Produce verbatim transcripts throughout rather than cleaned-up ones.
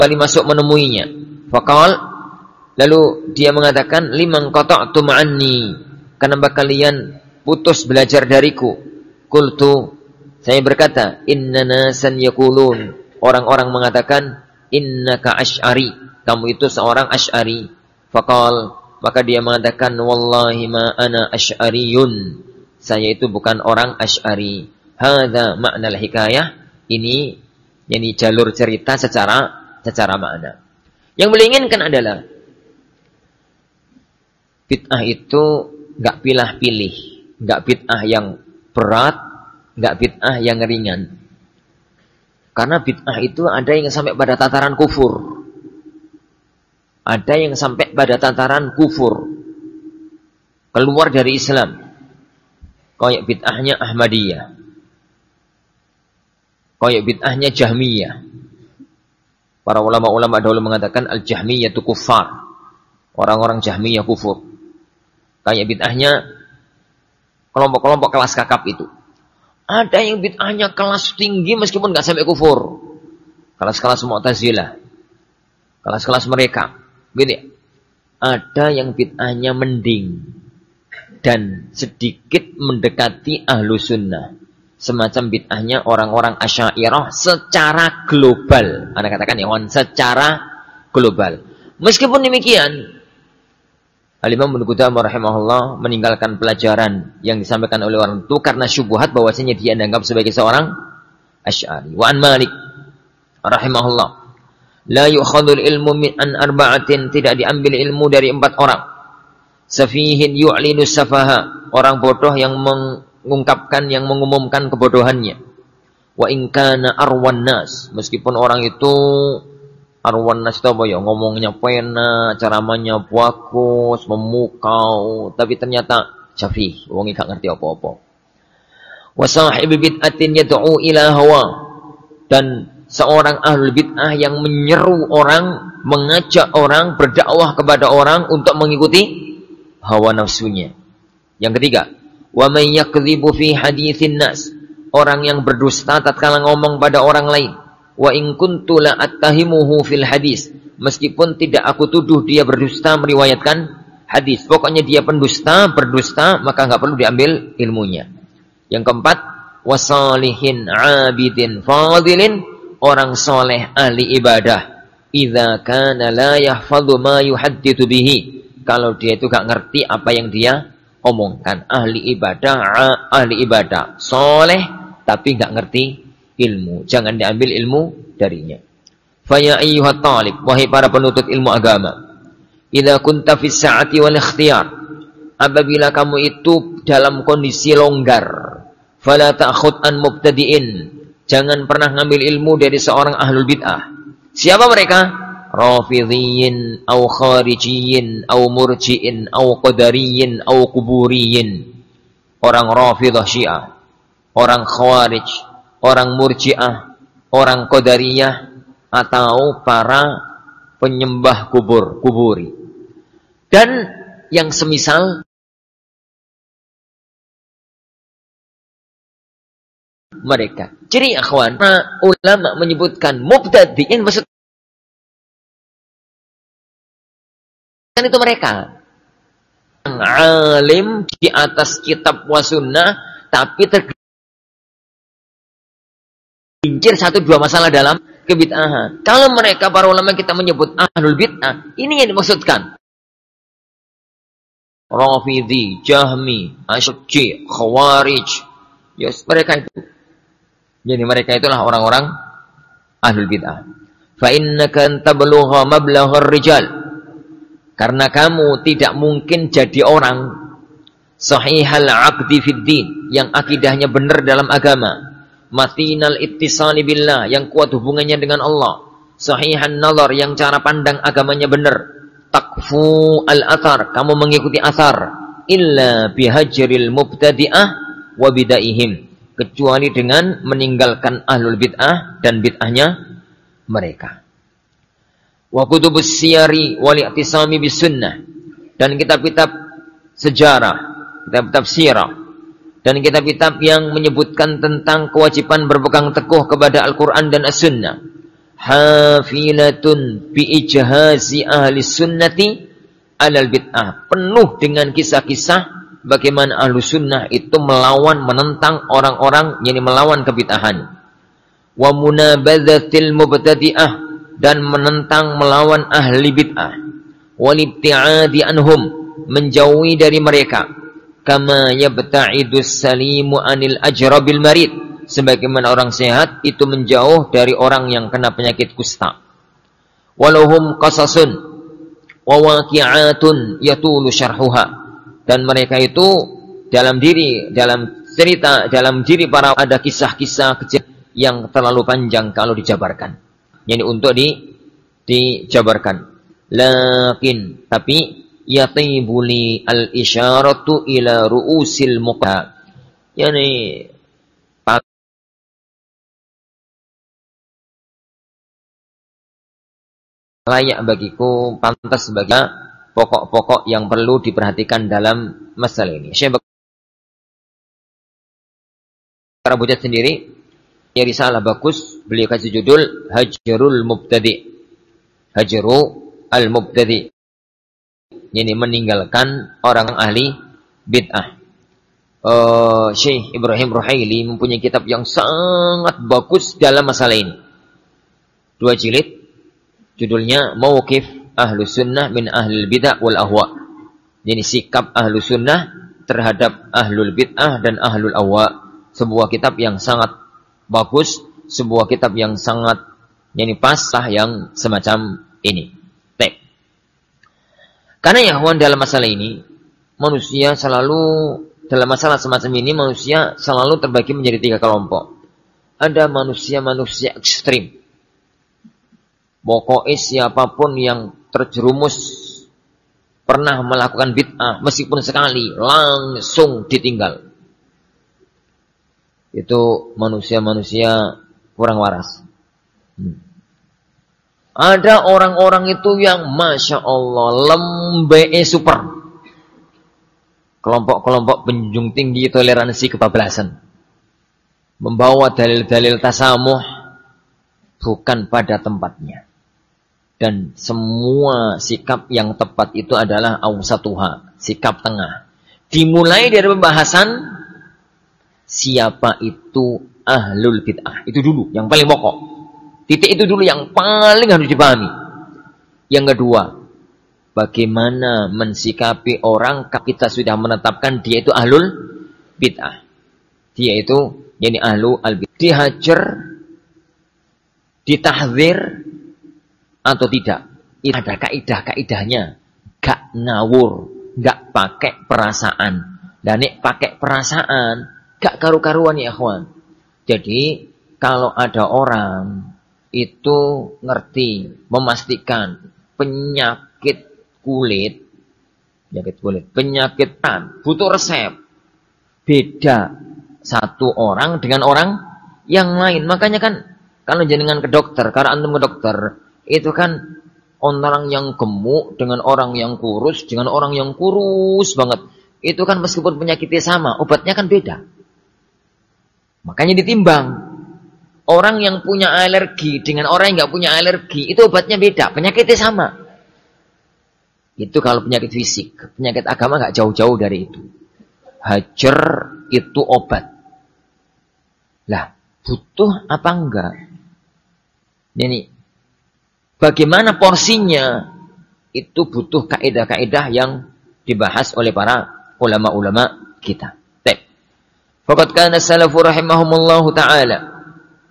kali masuk menemuinya. Faqal, lalu dia mengatakan, liman qata'tum anni, kenapa kalian putus belajar dariku? Qultu, saya berkata, inna nasan yaqulun, orang-orang mengatakan, innaka asy'ari, kamu itu seorang asy'ari. Faqal, maka dia mengatakan, wallahi ma ana asy'ariyun, saya itu bukan orang asy'ari. Hadza ma'nal hikayah, ini yani jalur cerita secara secara makna. Yang beliau inginkan adalah bid'ah itu enggak pilih-pilih, enggak bid'ah yang berat, enggak bid'ah yang ringan. Karena bid'ah itu ada yang sampai pada tataran kufur. Ada yang sampai pada tataran kufur, keluar dari Islam. Kayak bid'ahnya Ahmadiyah, kayak bid'ahnya Jahmiyah. Para ulama-ulama dahulu mengatakan al-Jahmiyah itu kufar, orang-orang Jahmiyah kufur. Kayak bid'ahnya kelompok-kelompok kelas kakap itu. Ada yang bid'ahnya kelas tinggi meskipun nggak sampai kufur, kelas-kelas Mu'tazilah, kelas-kelas mereka. Gitu. Ada yang bid'ahnya mending dan sedikit mendekati ahlu sunnah, semacam bid'ahnya orang-orang Asy'ariyah secara global. Anda katakan ya, secara global. Meskipun demikian, Al-Imam Ibnu Qudamah rahimahullah meninggalkan pelajaran yang disampaikan oleh orang itu karena syubhat bahwasanya dia dianggap sebagai seorang Asy'ari. Wa an Malik rahimahullah, la yu'khadhul ilmu min an arba'atin, tidak diambil ilmu dari empat orang. Safihin yu'linu safaha, orang bodoh yang mengungkapkan, yang mengumumkan kebodohannya. Wa in kana arwan nas, meskipun orang itu arwan nas itu apa ya, ngomongnya pena, ceramahnya bagus, memukau, tapi ternyata safih, wong gak ngerti apa-apa. Wa sahibi bid'atin yad'u ila hawa, dan seorang ahlul bid'ah yang menyeru orang, mengajak orang, berdakwah kepada orang untuk mengikuti hawa nafsunya. Yang ketiga, wa may yakdzibu fi haditsin nas, orang yang berdusta tatkala ngomong pada orang lain. Wa in kuntu la attahimuhu fil hadis, meskipun tidak aku tuduh dia berdusta meriwayatkan hadis. Pokoknya dia pendusta, berdusta, maka enggak perlu diambil ilmunya. Yang keempat, wasalihin abidin fadilin, orang soleh ahli ibadah. Idza kana la yahfadhu ma yuhaddithu bihi, kalau dia itu gak ngerti apa yang dia omongkan. Ahli ibadah, ahli ibadah, soleh tapi gak ngerti ilmu, jangan diambil ilmu darinya. Fa ya ayyuhat talib, wahai para penuntut ilmu agama, idza kunta fis sa'ati wal ikhtiyar, apabila kamu itu dalam kondisi longgar, fala ta'khud an mubtadi'in, jangan pernah ngambil ilmu dari seorang ahlul bid'ah. Siapa mereka? Rafidhiyin, au kharijiyin, au murji'in, au qadariyin, au kuburiyin. Orang Rafidhah Syiah, orang Khawarij, orang Murji'ah, orang Qadariyah, atau para penyembah kubur, kuburi. Dan yang semisal mereka. Jadi akhwan, ulama menyebutkan mubtadi'in, maksud kan itu mereka yang alim di atas kitab wa sunnah, tapi tergelincir satu dua masalah dalam kebid'ahan. Kalau mereka para ulama kita menyebut ahlul bid'ah, ini yang dimaksudkan. Rafidhi, Jahmi, Asy'ari, Khawarij, yes, mereka itu. Jadi mereka itulah orang-orang ahlul bid'ah. Fa innaka tablugha mablaghar rijal, karena kamu tidak mungkin jadi orang sahihal aqdi fid din, yang akidahnya benar dalam agama, matinal ittisali billah, yang kuat hubungannya dengan Allah, sahihan nazar, yang cara pandang agamanya benar, takfu al-athar, kamu mengikuti athar, illa bihajril mubtadi'ah wa bidaihim, kecuali dengan meninggalkan ahlul bid'ah dan bid'ahnya mereka. Wa kutubus siyari wal i'tisami bis sunnah, dan kitab-kitab sejarah, kitab-kitab sirah, dan kitab-kitab yang menyebutkan tentang kewajiban berpegang teguh kepada Al-Quran dan As-Sunnah. hafilatun bi ijhazi ahli sunnati alal bid'ah, penuh dengan kisah-kisah bagaimana ahlu sunnah itu melawan, menentang orang-orang yang melawan kebid'ahan. Wa munabadzatil mubtadi'ah, dan menentang melawan ahli bid'ah. Wal ibti'adi anhum, menjauhi dari mereka. Kama yabta'idus salimu anil ajrabil marid, sebagaimana orang sehat itu menjauh dari orang yang kena penyakit kusta. Walahum qasasun wa waqi'atun yatulu syarhuha, dan mereka itu dalam diri, dalam cerita, dalam diri para ada kisah-kisah kecil yang terlalu panjang kalau dijabarkan. Yani untuk di dijabarkan. Lakin tapi yatibuli al-isyaratu ila ru'usil muqta. Yani layak bagiku, pantas bagi pokok-pokok yang perlu diperhatikan dalam masalah ini. Syekh Bakar Abu Zaid sendiri, ya risalah bagus, beliau kasih judul Hajrul Mubtadi. Hajru al-Mubtadi, ini meninggalkan orang ahli bid'ah. Uh, Syekh Ibrahim Ruhaili mempunyai kitab yang sangat bagus dalam masalah ini. Dua jilid, judulnya Mauqif Ahlu Sunnah min Ahlul Bid'ah wal Ahwa. Jadi sikap Ahlu Sunnah terhadap Ahlul Bid'ah dan Ahlul Ahwa. Sebuah kitab yang sangat bagus, sebuah kitab yang sangat yani pas lah yang semacam ini. Baik. Karena ya kawan, dalam masalah ini manusia selalu, dalam masalah semacam ini manusia selalu terbagi menjadi tiga kelompok. Ada manusia-manusia ekstrim. Pokoknya siapapun yang terjerumus pernah melakukan bid'ah meskipun sekali langsung ditinggal. Itu manusia-manusia kurang waras. Hmm. Ada orang-orang itu yang Masya Allah lembee super. Kelompok-kelompok penjunjung tinggi toleransi kebablasan. Membawa dalil-dalil tasamuh bukan pada tempatnya. Dan semua sikap yang tepat itu adalah awsatuha, sikap tengah. Dimulai dari pembahasan siapa itu ahlul bid'ah. Itu dulu, yang paling pokok. Titik itu dulu yang paling harus dipahami. Yang kedua, bagaimana mensikapi orang kita sudah menetapkan dia itu ahlul bid'ah. Dia itu, yani ahlu al-bid'ah. Dihajar, ditahdzir, atau tidak. Itu ada kaidah-kaidahnya. Gak ngawur, gak pakai perasaan. Dan nek pakai perasaan, gak karu-karuan ya ikhwan. Jadi kalau ada orang itu ngerti, memastikan penyakit kulit, penyakit kulit, penyakit tan, butuh resep. Beda satu orang dengan orang yang lain. Makanya kan kalau jenengan ke dokter, kalau antum ke dokter, itu kan orang yang gemuk dengan orang yang kurus, dengan orang yang kurus banget. Itu kan meskipun penyakitnya sama, obatnya kan beda. Makanya ditimbang. Orang yang punya alergi dengan orang yang nggak punya alergi, itu obatnya beda, penyakitnya sama. Itu kalau penyakit fisik. Penyakit agama nggak jauh-jauh dari itu. Hajar itu obat. Lah, butuh apa enggak? Ini bagaimana porsinya, itu butuh kaidah-kaidah yang dibahas oleh para ulama-ulama kita. Baik. Faqad kana salafu rahimahumullahu ta'ala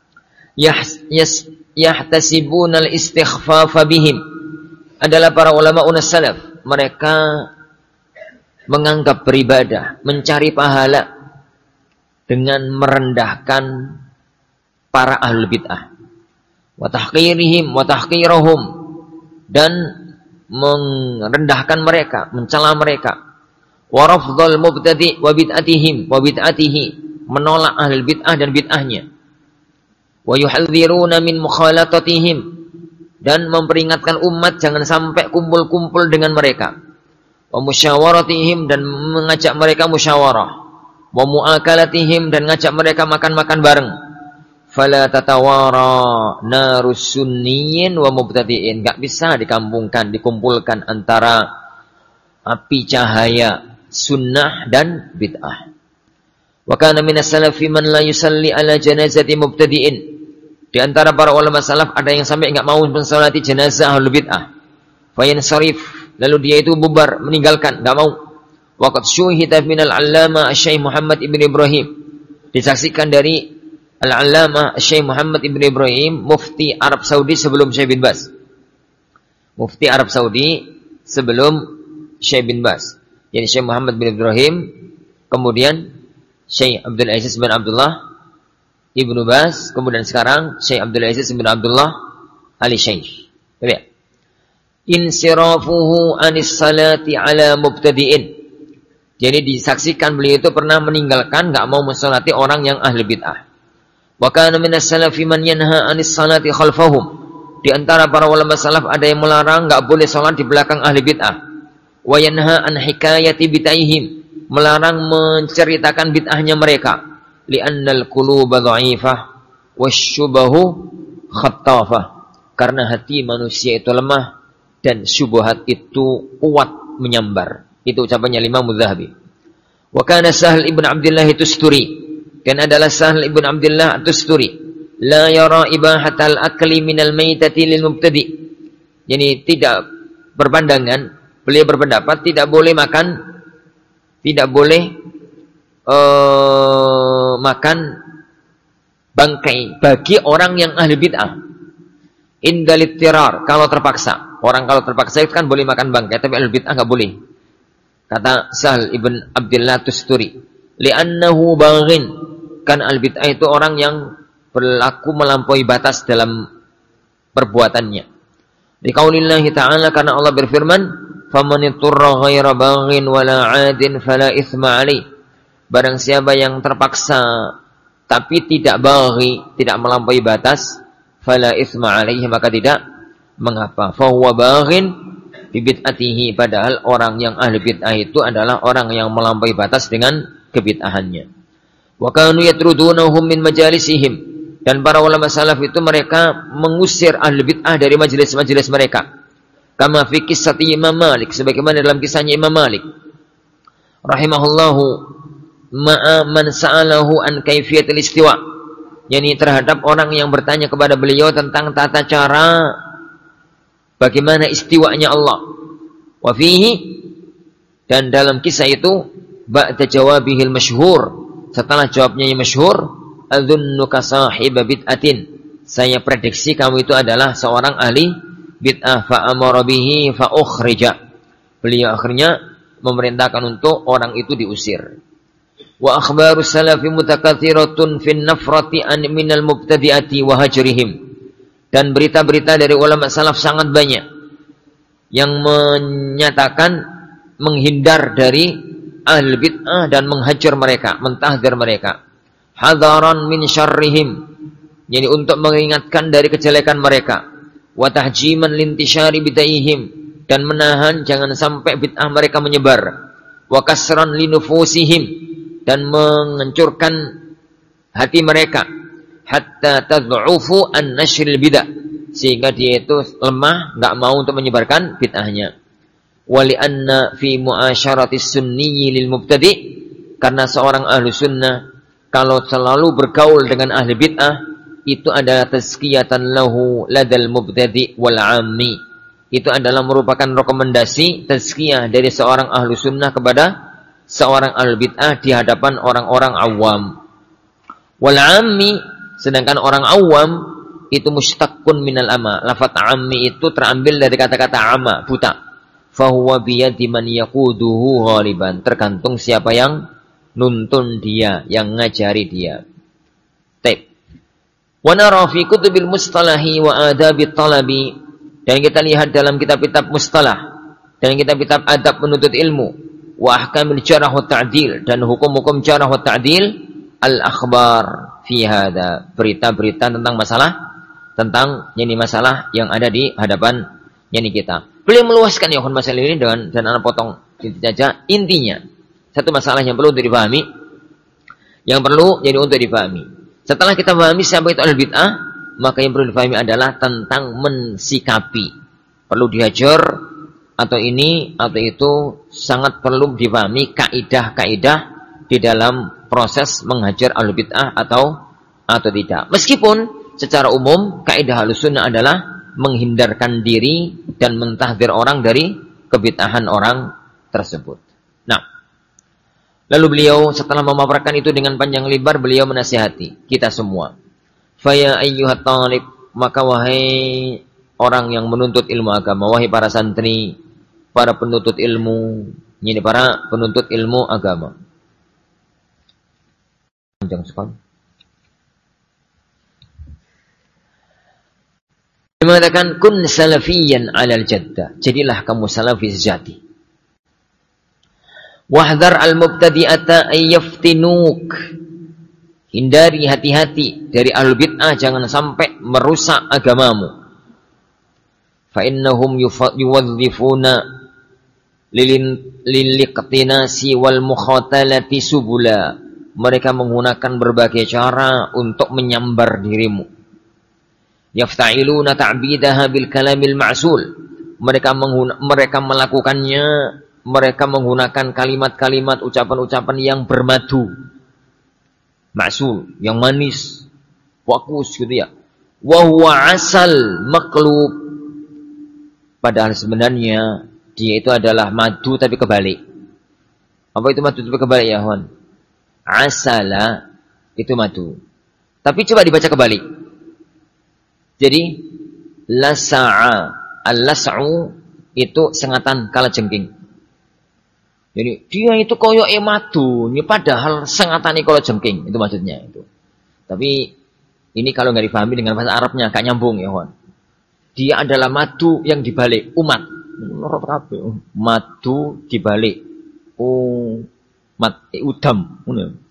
yahtasibuna al-istighfafa bihim. Adalah para ulama unas salaf, mereka menganggap beribadah, mencari pahala dengan merendahkan para ahlul bid'ah. Wa tahqirihim wa tahqirahum, dan merendahkan mereka, mencela mereka. Wa rafdhal mubtadi' wa bid'atihim wa bid'atihi, menolak ahlul bid'ah dan bid'ahnya. Wa yuhadziruna min mukhalatatihim, dan memperingatkan umat jangan sampai kumpul-kumpul dengan mereka. Wa musyawaratihim, dan mengajak mereka musyawarah. Wa mu'akalatihim, dan ngajak mereka makan-makan bareng. fala tatawara narus sunniyin wa mubtadi'in. Enggak bisa dikampungkan, dikumpulkan antara api cahaya sunnah dan bid'ah. Wa kana minas salafi man la yusalli ala janazati mubtadi'in. Di antara para ulama salaf ada yang sampai enggak mau mensalati jenazah ahlul bid'ah. Fayansarif, lalu dia itu bubar, meninggalkan, enggak mau. Waqad syuhida minal allama Syekh Muhammad ibn Ibrahim. Disaksikan dari al-allama Syekh Muhammad ibn Ibrahim, mufti Arab Saudi sebelum Syekh bin Baz. Mufti Arab Saudi sebelum Syekh bin Baz. Jadi Syekh Muhammad bin Ibrahim, kemudian Syekh Abdul Aziz bin Abdullah Ibnu Baz, kemudian sekarang Syekh Abdul Aziz bin Abdullah Ali Syekh. Lihat. Insirafuhu anis salati ala mubtadi'in. Jadi disaksikan beliau itu pernah meninggalkan, enggak mau mensalati orang yang ahli bid'ah. Wa kana minas salafi man yanha anis salati khalfahum. Di antara para ulama salaf ada yang melarang enggak boleh salat di belakang ahli bid'ah. Wa yanha an hikayati bid'ahim, melarang menceritakan bid'ahnya mereka. Li'annal quluba dha'ifah wasyubahu khattafah. Karena hati manusia itu lemah dan syubhat itu kuat menyambar. Itu ucapannya Imam Mudzahabi. Wa kana Sahl ibn Abdullah Tusturi, dan adalah Sahl ibn Abdullah Tusturi, la yara ibahatal akli minal maitati lil mubtadi. Jadi tidak berpandangan, beliau berpendapat tidak boleh makan, tidak boleh uh, makan bangkai bagi orang yang ahli bid'ah. Indalit tirar, kalau terpaksa. Orang kalau terpaksa itu kan boleh makan bangkai, tapi ahli bid'ah enggak boleh. Kata Sahl ibn Abdullah Tusturi, li'annahu baghin, kan al-bid'ah itu orang yang berlaku melampaui batas dalam perbuatannya. Di qaulillahi ta'ala, karena Allah berfirman, faman iturra ghaira baghin wala 'adin fala itsma 'alaihi. Barang siapa yang terpaksa tapi tidak baghi, tidak melampaui batas, fala itsma 'alaihi, maka tidak mengapa. Fa huwa baghin bibid'atihi, padahal orang yang ahli bid'ah itu adalah orang yang melampaui batas dengan kebid'ahannya. Wa kanu yatrudunahum min majalisihim, dan para ulama salaf itu mereka mengusir ahli bid'ah dari majelis-majelis mereka. Kama fi qissati Imam Malik, sebagaimana dalam kisahnya Imam Malik rahimahullahu, ma'a man sa'alahu an kaifiyatil istiwa, yakni terhadap orang yang bertanya kepada beliau tentang tata cara bagaimana istiwanya Allah. Wa fihi, dan dalam kisah itu, ba'da jawabihil masyhur, setelah jawabnya yang masyhur, adzunnuka sahiba bid'atin, saya prediksi kamu itu adalah seorang ahli bid'ah, fa amara bihi fa ukhrija. Beliau akhirnya memerintahkan untuk orang itu diusir. Wa akhbaru salafi mutakatsiratun fin nafrati an minal mubtadi'ati wa hajrihim. Dan berita-berita dari ulama salaf sangat banyak yang menyatakan menghindar dari ahli bid'ah dan menghajar mereka, mentahdzir mereka. Hadaran min syarrihim, jadi untuk mengingatkan dari kejelekan mereka. Wa tahjiman lintishari bid'ahihim, dan menahan jangan sampai bid'ah mereka menyebar. Wa kasran linufusihim, dan menghancurkan hati mereka. Hatta tad'ufu an nashril bid'ah, sehingga dia itu lemah, enggak mau untuk menyebarkan bid'ahnya. Wali anna fi muasyaratis sunni lil mubtadi, karena seorang ahli sunnah kalau selalu bergaul dengan ahli bid'ah itu adalah tazkiyatan lahu ladal mubtadi wal 'ammi. Itu adalah merupakan rekomendasi tazkiyah dari seorang ahli sunnah kepada seorang ahli bid'ah di hadapan orang-orang awam. Wal 'ammi, sedangkan orang awam itu mushtaqun minal ama. Lafaz ammi itu terambil dari kata-kata ama, buta. Fahuwa biyadi man yaquduhu ghaliban, tergantung siapa yang nuntun dia, yang ngajari dia. Taib. Wa nara fi kutubil mustalahi wa adabit talabi, dan kita lihat dalam kitab-kitab mustalah dan kitab-kitab adab menuntut ilmu, wa ahkamil jarh wa ta'dil, dan hukum-hukum jarh wa ta'dil, al-akhbar fi hada, berita-berita tentang masalah, tentang ini masalah yang ada di hadapan ini kita. Beliau meluaskan ya masalah ini dengan, dan anak potong saja intinya. Satu masalah yang perlu untuk dipahami, yang perlu jadi untuk dipahami. Setelah kita memahami siapa itu ahlul bid'ah, maka yang perlu dipahami adalah tentang mensikapi. Perlu dihajar atau ini atau itu, sangat perlu dipahami kaidah-kaidah di dalam proses menghajar ahlul bid'ah atau atau tidak. Meskipun secara umum kaidah ahlus sunnah adalah menghindarkan diri dan mentahdir orang dari kebid'ahan orang tersebut. Nah, lalu beliau setelah memaparkan itu dengan panjang lebar, beliau menasihati kita semua. Faya ayyuhat talib, maka wahai orang yang menuntut ilmu agama, wahai para santri, para penuntut ilmu, ini para penuntut ilmu agama. Panjang sekali. Dia mengatakan kun salafiyan 'alal jaddah. Jadilah kamu salafi sejati. Wahdhar al-mubtadi'ata ay yaftinuk. Hindari, hati-hati dari ahlul bid'ah, jangan sampai merusak agamamu. Fa innahum yuwadhifuna liliqtinasi wal mukhatalati subula. Mereka menggunakan berbagai cara untuk menyambar dirimu. Yafta'iluna ta'bidaha bil kalamil ma'sul. Mereka mengguna, mereka melakukannya, mereka menggunakan kalimat-kalimat, ucapan-ucapan yang bermadu. Ma'sul, yang manis, bagus gitu ya. Wa huwa asal maqlub. Padahal sebenarnya dia itu adalah madu tapi kebalik. Apa itu madu tapi kebalik ya, Hon? Asala itu madu. Tapi coba dibaca kebalik. Jadi lasa'a, al-las'u itu sengatan kalajengking. Jadi dia itu koyoke madu, ini padahal sengatane kalajengking, itu maksudnya itu. Tapi ini kalau nggak dipahami dengan bahasa Arabnya gak nyambung ya, Hon. Dia adalah madu yang dibalik umat. Madu dibalik. Oh, mat eh, udam.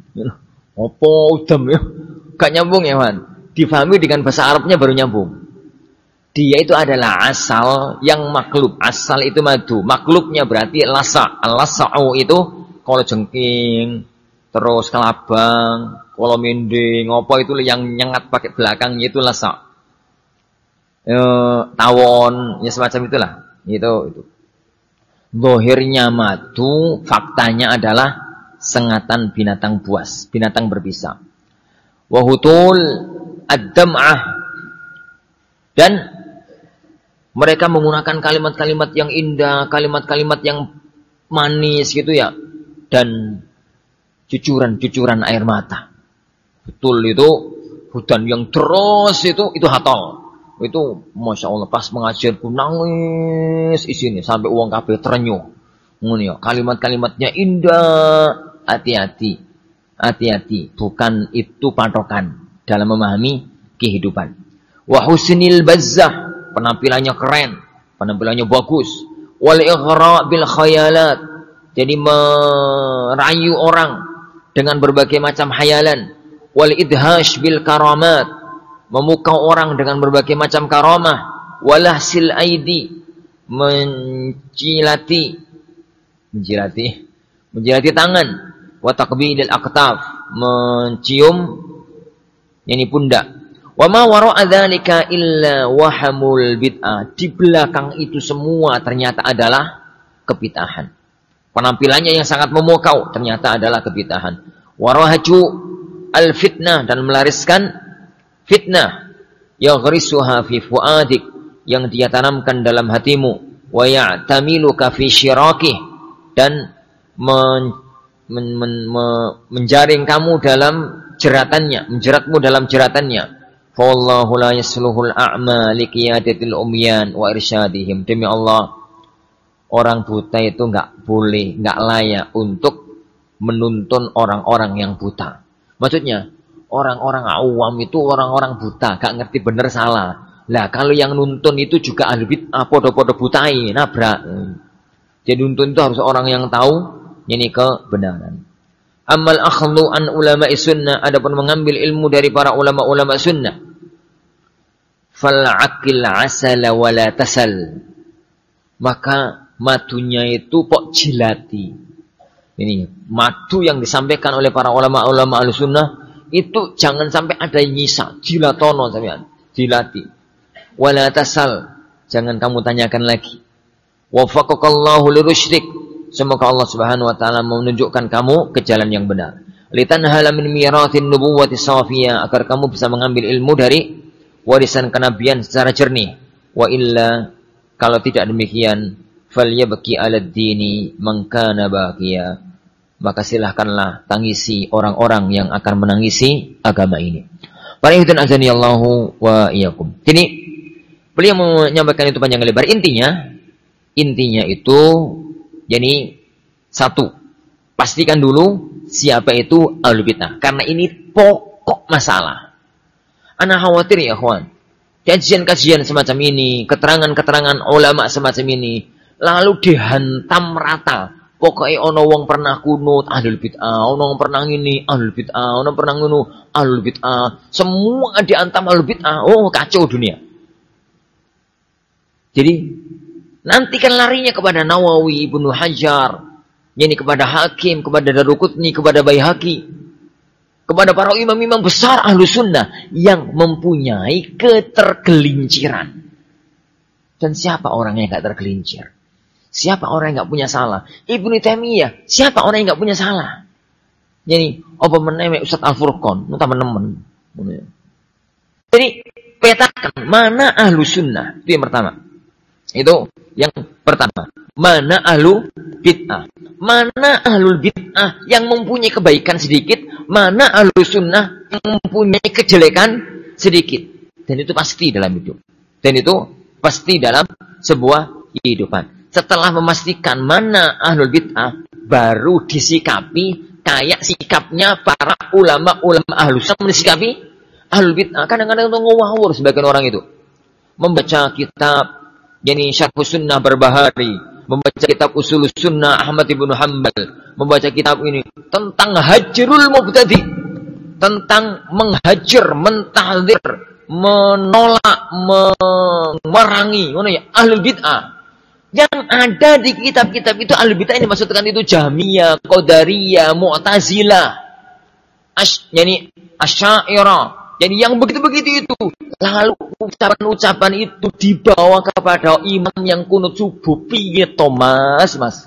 Apa udam ya? Gak nyambung ya, Hon. Difahami dengan bahasa Arabnya baru nyambung. Dia itu adalah asal yang maklub. Asal itu madu. Maklubnya berarti lasa. Al-lasa'u itu kalau jengking, terus kelabang, kalau mending, apa itu yang nyengat pakai belakangnya itu lasa. E, tawon, ya semacam itulah. Itu itu. Zahirnya madu, faktanya adalah sengatan binatang buas, binatang berbisa. Wahutul ad-dam'ah, dan mereka menggunakan kalimat-kalimat yang indah, kalimat-kalimat yang manis gitu ya, dan cucuran-cucuran air mata. Betul itu hudan yang terus itu itu hatol. Itu Masya Allah pas mengajarku nangis isinya sampai uang kabeh terenyuh. Ngono ya, kalimat-kalimatnya indah, hati-hati. Hati-hati, bukan itu patokan dalam memahami kehidupan. Wa husnil bazzah, penampilannya keren, penampilannya bagus. Wal ighra bil khayalat, jadi merayu orang dengan berbagai macam hayalan. Wal idhash bil karamat, memukau orang dengan berbagai macam karamah. Walahsil aidi, mencilati menjilati menjilati tangan. Wa taqbilil aqtaf, mencium yani pundak. Wa ma wara'a dzalika illa wahamul bid'ah. Di belakang itu semua ternyata adalah kebid'ahan. Penampilannya yang sangat memukau ternyata adalah kebid'ahan. Warahaju al-fitnah, dan melariskan fitnah. Yaghrisuha fi fuadik, yang dia tanamkan dalam hatimu. Wa ya'tamiluka fi syirakih, dan men, men, men, men, menjaring kamu dalam jeratannya, menjeratmu dalam jeratannya. Wallahu la yasluhul a'ma liqiyadatil umyan wa irsyadihim. Demi Allah, orang buta itu enggak boleh, enggak layak untuk menuntun orang-orang yang buta. Maksudnya, orang-orang awam itu orang-orang buta, enggak ngerti benar salah. Lah, kalau yang nuntun itu juga ahli bid'ah, podo-podo butai, nabrak. Jadi nuntun itu harus orang yang tahu ini kebenaran. Amal akhdhu an ulama'i sunnah, adapun mengambil ilmu dari para ulama-ulama sunnah. Fal'aqil asala wala tasal, maka madunya itu pok jilati. Ini madu yang disampaikan oleh para ulama-ulama al-sunnah itu jangan sampai ada yang nyisa, jilatono sampean, jilati. Wala tasal, jangan kamu tanyakan lagi. Wafaqakallahu lirusydik, semoga Allah Subhanahu wa taala menunjukkan kamu ke jalan yang benar. Litanhala min miratin nubuwwati safiyah, agar kamu bisa mengambil ilmu dari warisan kenabian secara jernih. Wa illa, kalau tidak demikian, falyabki 'alad dini man kana baqiya, maka silahkanlah tangisi orang-orang yang akan menangisi agama ini. Para hadirin azani Allahu wa iyyakum. Kini beliau menyampaikan itu panjang lebar. Intinya, intinya itu, jadi satu, pastikan dulu siapa itu ahlul bid'ah, karena ini pokok masalah. Ana khawatir ya kawan, kajian-kajian semacam ini, keterangan-keterangan ulama semacam ini, lalu dihantam rata. Pokoknya ono wong pernah kunut ahlul bid'ah, ono wong pernah ini ahlul bid'ah, ono pernah ngunu ahlul bid'ah, semua dihantam ahlul bid'ah. Oh, kacau dunia. Jadi nanti kan larinya kepada Nawawi, Ibnu Hajar, yakni kepada Hakim, kepada Daruqutni, kepada Baihaqi, kepada para imam-imam besar ahlu sunnah yang mempunyai ketergelinciran. Dan siapa orang yang gak tergelincir? Siapa orang yang gak punya salah? Ibnu Taimiyah, siapa orang yang gak punya salah? Jadi, apa menemui Ustaz Al-Furqan, entah menemen. Jadi, petakan mana ahlu sunnah, itu yang pertama. Itu yang pertama. Mana ahlu bid'ah? Mana ahlul bid'ah yang mempunyai kebaikan sedikit? Mana ahlu sunnah yang mempunyai kejelekan sedikit? Dan itu pasti dalam hidup. Dan itu pasti dalam sebuah kehidupan. Setelah memastikan mana ahlul bid'ah, baru disikapi kayak sikapnya para ulama-ulama ahlu sunnah mensikapi ahlul bid'ah. Kadang-kadang itu ngawur sebagian orang itu. Membaca kitab Yani Syarhus Sunnah Barbahari, membaca kitab Ushulus Sunnah Ahmad ibnu Hanbal, membaca kitab ini tentang hajrul mubtadi, tentang menghajar, mentahdzir, menolak, memerangi ya, ahlul bid'ah. Yang ada di kitab-kitab itu ahlul bid'ah ini maksudkan itu Jahmiyah, Qadariyah, Mu'tazilah, Ash, yani Asy'ariyah. Jadi yang begitu-begitu itu. Lalu ucapan-ucapan itu dibawa kepada imam yang kunut subuh. Piye Thomas, Mas?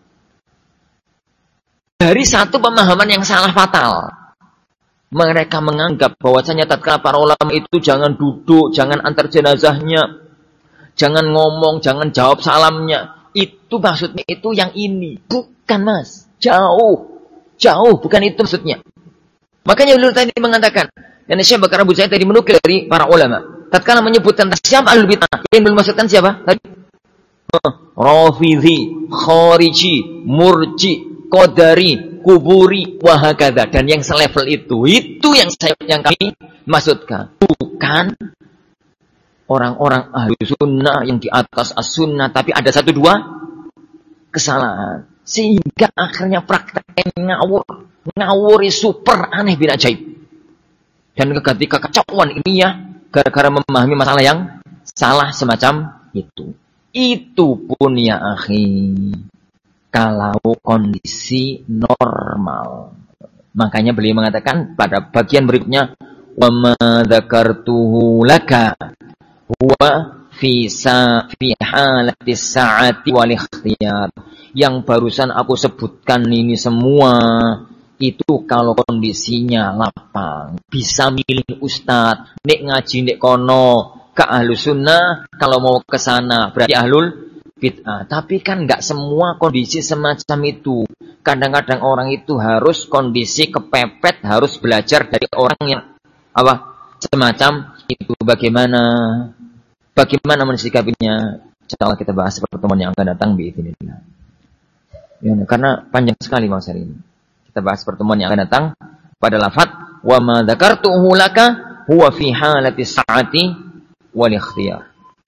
Dari satu pemahaman yang salah fatal. Mereka menganggap bahwasanya tatkala para ulama itu jangan duduk, jangan antar jenazahnya, jangan ngomong, jangan jawab salamnya. Itu maksudnya itu yang ini. Bukan, Mas. Jauh. Jauh, bukan itu maksudnya. Makanya beliau tadi mengatakan, dan Syekh Bakar Abu Zaid tadi menukil dari para ulama. Tatkala menyebutkan siapa ahlul bid'ah, yang dimaksudkan siapa? Tadi Rafidhi, Khariji, Murji, Qadari, Kuburi, wahakadha, dan yang selevel itu, itu yang saya yang kami maksudkan. Bukan orang-orang ahlu sunnah yang di atas as-sunnah, tapi ada satu dua kesalahan. Sehingga akhirnya prakteknya ngawur. Ngawuri super aneh bin ajaib. Dan ketika kekacauan ini ya, gara-gara memahami masalah yang salah semacam itu. Itu pun ya akhi, kalau kondisi normal. Makanya beliau mengatakan pada bagian berikutnya, wa ma dzakartuhu laka huwa fi sa fi halati sa'ati wal ikhtiyar. Yang barusan aku sebutkan ini semua itu kalau kondisinya lapang, bisa milih ustadz, nek ngaji nek kono ke ahlu sunnah, kalau mau ke sana berarti ahlul bid'ah. Tapi kan nggak semua kondisi semacam itu. Kadang-kadang orang itu harus kondisi kepepet, harus belajar dari orang yang apa semacam itu. Bagaimana bagaimana mensikapinya? Insyaallah kita bahas pertemuan yang akan datang biidznillah. Ya, karena panjang sekali mas hari ini. Kita bahas pertemuan yang akan datang pada lafaz wa ma dzakartuhu laka huwa fi halati sa'ati wal ikhtiyar.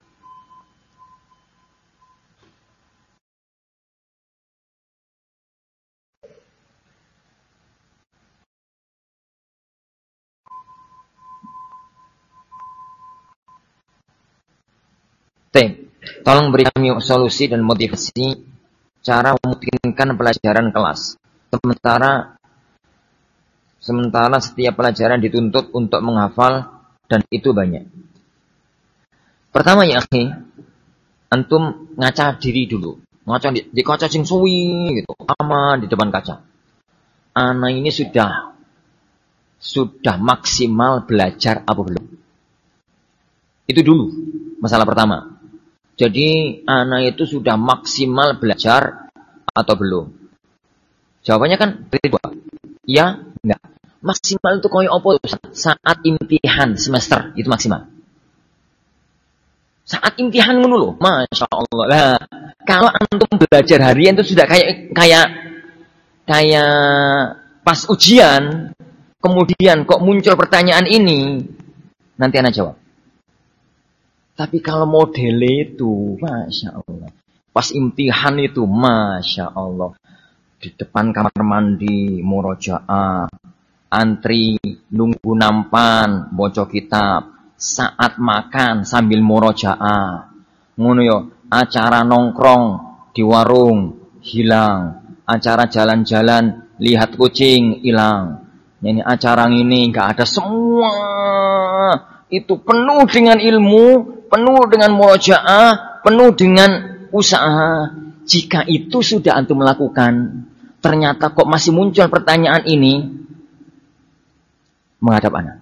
T. Tolong beri kami solusi dan motivasi cara memungkinkan pelajaran kelas. Sementara Sementara setiap pelajaran dituntut untuk menghafal dan itu banyak. Pertama ya akhi, antum ngaca diri dulu. Ngaca di, di kaca sing suwi gitu, aman di depan kaca. Ana ini sudah sudah maksimal belajar apa belum? Itu dulu masalah pertama. Jadi ana itu sudah maksimal belajar atau belum? Jawabannya kan dua. Ya, enggak. Maksimal itu koyo apa? Saat imtihan semester itu maksimal. Saat imtihan ngono lho, Masya Allah. Lah, kalau antum belajar harian itu sudah kayak kayak kayak pas ujian, kemudian kok muncul pertanyaan ini, nanti anak jawab. Tapi kalau model itu, Masya Allah. Pas imtihan itu, Masya Allah. Di depan kamar mandi, murojaah, antri, nunggu nampan, baca kitab. Saat makan sambil murojaah. Ngono yo, acara nongkrong di warung hilang. Acara jalan-jalan lihat kucing hilang. Ini acara ini enggak ada, semua itu penuh dengan ilmu, penuh dengan murojaah, penuh dengan usaha. Jika itu sudah antum melakukan, ternyata kok masih muncul pertanyaan ini, menghadap anak.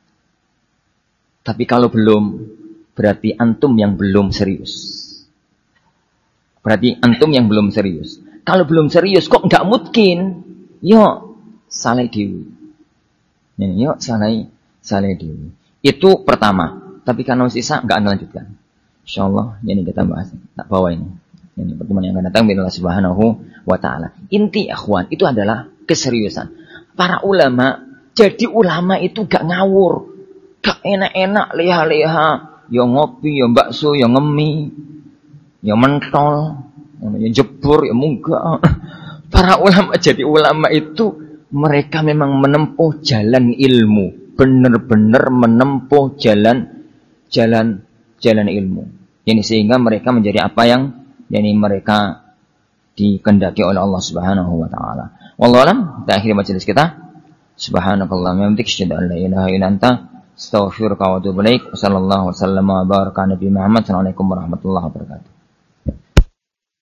Tapi kalau belum, berarti antum yang belum serius. Berarti antum yang belum serius. Kalau belum serius, kok enggak mungkin? Yo, salah dewi. Yo, salah, salah dewi. Itu pertama. Tapi karena sisa, enggak lanjutkan. InsyaAllah, ini kita bahas. Tak bawa ini. Ini pertemuan yang akan datang. Bila Allah subhanahu wa ta'ala. Inti akhwan, itu adalah keseriusan. Para ulama, jadi ulama itu gak ngawur. Gak enak-enak, leha-leha. Ya ngopi, ya bakso, ya ngemi. Ya mentol. Ya jebur, ya munggah. Para ulama, jadi ulama itu, mereka memang menempuh jalan ilmu. Benar-benar menempuh jalan jalan jalan ilmu. Yani sehingga mereka menjadi apa yang yani mereka dikehendaki oleh Allah Subhanahu wa taala. Wallahu a'lam. Kita akhiri majelis kita. Subhanakallahumma wa bihamdika asyhadu an la ilaha illa anta astaghfiruka wa atubu ilaik. Wassallallahu wasallam wa baraka nabi Muhammad. Assalamualaikum warahmatullahi wabarakatuh.